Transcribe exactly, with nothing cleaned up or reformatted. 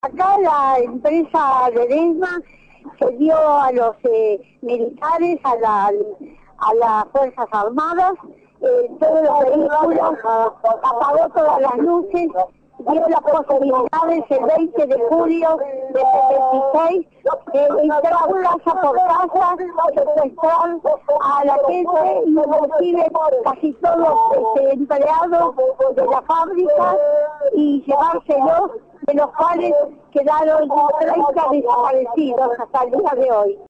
Acá la empresa Ledesma se dio a los eh, militares, a, la, a las Fuerzas Armadas, eh, todos los vehículos, apagó todas las luces, dio las posibilidades el veinte de julio de setenta y seis de entrar casa por casa, secuestrar a la gente, inclusive casi todos este, empleados de la fábrica, y llevárselos, de los cuales quedaron treinta desaparecidos hasta el día de hoy.